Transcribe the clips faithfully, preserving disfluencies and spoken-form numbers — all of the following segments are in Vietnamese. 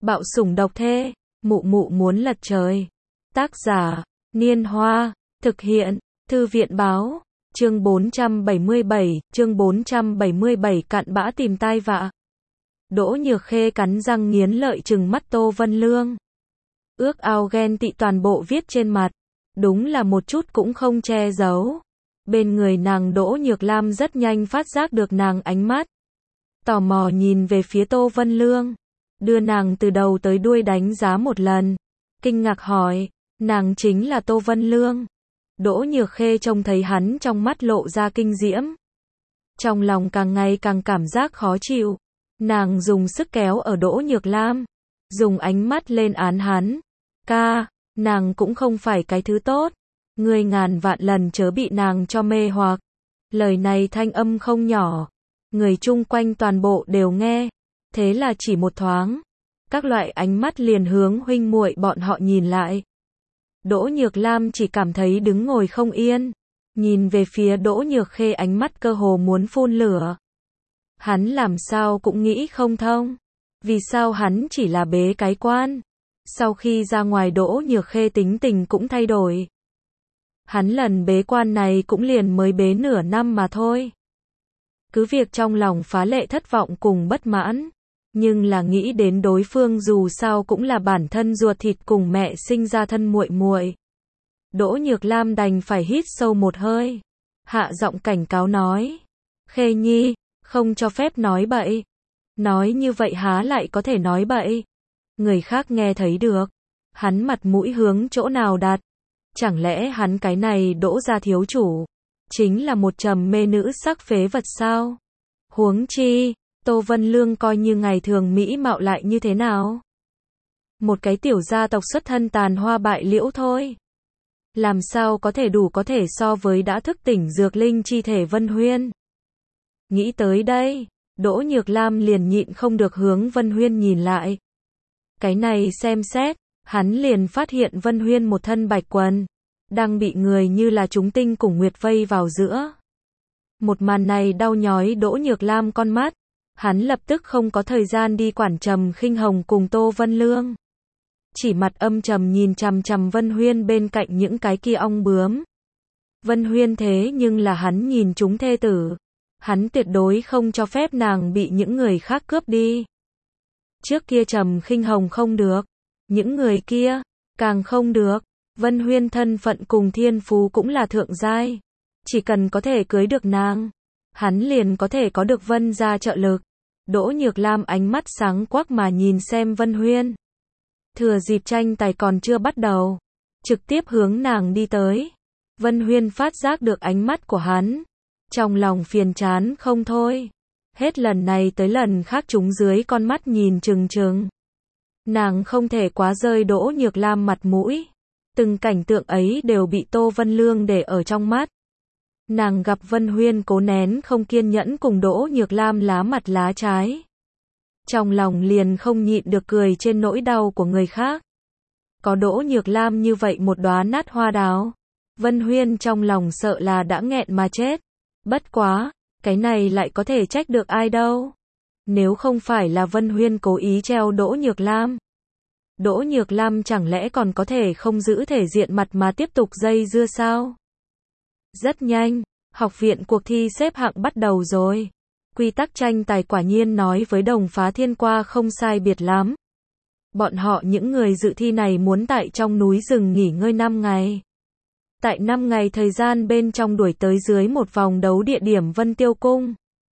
Bạo sủng độc thê, mụ mụ muốn lật trời. Tác giả, Niên Hoa, thực hiện, Thư viện báo, chương bốn trăm bảy mươi bảy, chương bốn trăm bảy mươi bảy cặn bã tìm tai vạ. Đỗ Nhược Khê cắn răng nghiến lợi trừng mắt Tô Vân Lương. Ước ao ghen tị toàn bộ viết trên mặt, đúng là một chút cũng không che giấu. Bên người nàng Đỗ Nhược Lam rất nhanh phát giác được nàng ánh mắt. Tò mò nhìn về phía Tô Vân Lương, đưa nàng từ đầu tới đuôi đánh giá một lần. Kinh ngạc hỏi, nàng chính là Tô Vân Lương. Đỗ Nhược Khê trông thấy hắn trong mắt lộ ra kinh diễm. Trong lòng càng ngày càng cảm giác khó chịu. Nàng dùng sức kéo ở Đỗ Nhược Lam, dùng ánh mắt lên án hắn. Ca, nàng cũng không phải cái thứ tốt. Ngươi ngàn vạn lần chớ bị nàng cho mê hoặc. Lời này thanh âm không nhỏ. Người chung quanh toàn bộ đều nghe. Thế là chỉ một thoáng, các loại ánh mắt liền hướng huynh muội bọn họ nhìn lại. Đỗ Nhược Lam chỉ cảm thấy đứng ngồi không yên. Nhìn về phía Đỗ Nhược Khê ánh mắt cơ hồ muốn phun lửa. Hắn làm sao cũng nghĩ không thông. Vì sao hắn chỉ là bế cái quan? Sau khi ra ngoài Đỗ Nhược Khê tính tình cũng thay đổi. Hắn lần bế quan này cũng liền mới bế nửa năm mà thôi. Cứ việc trong lòng phá lệ thất vọng cùng bất mãn. Nhưng là nghĩ đến đối phương dù sao cũng là bản thân ruột thịt cùng mẹ sinh ra thân muội muội. Đỗ Nhược Lam đành phải hít sâu một hơi. Hạ giọng cảnh cáo nói. Khê Nhi, không cho phép nói bậy. Nói như vậy há lại có thể nói bậy. Người khác nghe thấy được. Hắn mặt mũi hướng chỗ nào đặt. Chẳng lẽ hắn cái này Đỗ gia thiếu chủ chính là một trầm mê nữ sắc phế vật sao? Huống chi, Tô Vân Lương coi như ngày thường mỹ mạo lại như thế nào? Một cái tiểu gia tộc xuất thân tàn hoa bại liễu thôi. Làm sao có thể đủ có thể so với đã thức tỉnh dược linh chi thể Vân Huyên? Nghĩ tới đây, Đỗ Nhược Lam liền nhịn không được hướng Vân Huyên nhìn lại. Cái này xem xét, hắn liền phát hiện Vân Huyên một thân bạch quần, đang bị người như là chúng tinh cùng nguyệt vây vào giữa. Một màn này đau nhói Đỗ Nhược Lam con mắt. Hắn lập tức không có thời gian đi quản Trầm Khinh Hồng cùng Tô Vân Lương. Chỉ mặt âm trầm nhìn chằm chằm Vân Huyên bên cạnh những cái kia ong bướm. Vân Huyên thế nhưng là hắn nhìn chúng thê tử. Hắn tuyệt đối không cho phép nàng bị những người khác cướp đi. Trước kia Trầm Khinh Hồng không được. Những người kia, càng không được. Vân Huyên thân phận cùng thiên phú cũng là thượng giai. Chỉ cần có thể cưới được nàng, hắn liền có thể có được Vân gia trợ lực. Đỗ Nhược Lam ánh mắt sáng quắc mà nhìn xem Vân Huyên. Thừa dịp tranh tài còn chưa bắt đầu, trực tiếp hướng nàng đi tới. Vân Huyên phát giác được ánh mắt của hắn. Trong lòng phiền chán không thôi. Hết lần này tới lần khác chúng dưới con mắt nhìn trừng trừng. Nàng không thể quá rơi Đỗ Nhược Lam mặt mũi. Từng cảnh tượng ấy đều bị Tô Vân Lương để ở trong mắt. Nàng gặp Vân Huyên cố nén không kiên nhẫn cùng Đỗ Nhược Lam lá mặt lá trái. Trong lòng liền không nhịn được cười trên nỗi đau của người khác. Có Đỗ Nhược Lam như vậy một đóa nát hoa đào. Vân Huyên trong lòng sợ là đã nghẹn mà chết. Bất quá, cái này lại có thể trách được ai đâu. Nếu không phải là Vân Huyên cố ý treo Đỗ Nhược Lam. Đỗ Nhược Lam chẳng lẽ còn có thể không giữ thể diện mặt mà tiếp tục dây dưa sao? Rất nhanh, học viện cuộc thi xếp hạng bắt đầu rồi. Quy tắc tranh tài quả nhiên nói với Đồng Phá Thiên qua không sai biệt lắm. Bọn họ những người dự thi này muốn tại trong núi rừng nghỉ ngơi năm ngày. Tại năm ngày thời gian bên trong đuổi tới dưới một vòng đấu địa điểm Vân Tiêu Cung.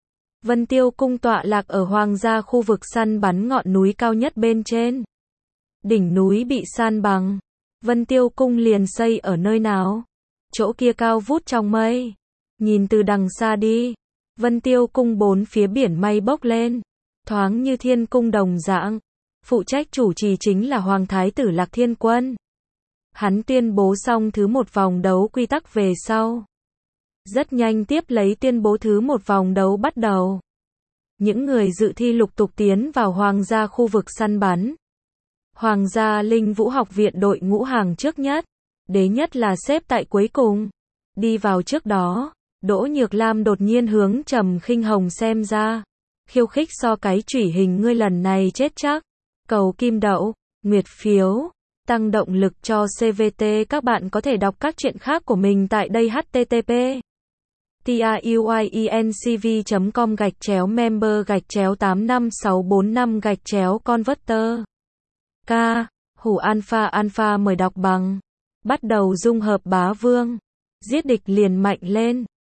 Vân Tiêu Cung tọa lạc ở hoàng gia khu vực săn bắn ngọn núi cao nhất bên trên. Đỉnh núi bị san bằng. Vân Tiêu Cung liền xây ở nơi nào? Chỗ kia cao vút trong mây. Nhìn từ đằng xa đi, Vân Tiêu Cung bốn phía biển mây bốc lên, thoáng như thiên cung đồng dạng. Phụ trách chủ trì chính là Hoàng Thái tử Lạc Thiên Quân. Hắn tuyên bố xong thứ một vòng đấu quy tắc về sau. Rất nhanh tiếp lấy tuyên bố thứ một vòng đấu bắt đầu. Những người dự thi lục tục tiến vào hoàng gia khu vực săn bắn. Hoàng gia Linh Vũ học viện đội ngũ hàng trước nhất. Đế nhất là xếp tại cuối cùng. Đi vào trước đó, Đỗ Nhược Lam đột nhiên hướng Trầm Khinh Hồng xem ra. Khiêu khích so cái chủy hình ngươi lần này chết chắc. cầu kim đậu, nguyệt phiếu, tăng động lực cho xê vê tê. Các bạn có thể đọc các chuyện khác của mình tại đây h t t p truyencv chấm com gạch chéo member gạch chéo tám năm sáu bốn năm gạch chéo converter. K. Hủ alpha alpha mời đọc bằng. Bắt đầu dung hợp bá vương. Giết địch liền mạnh lên.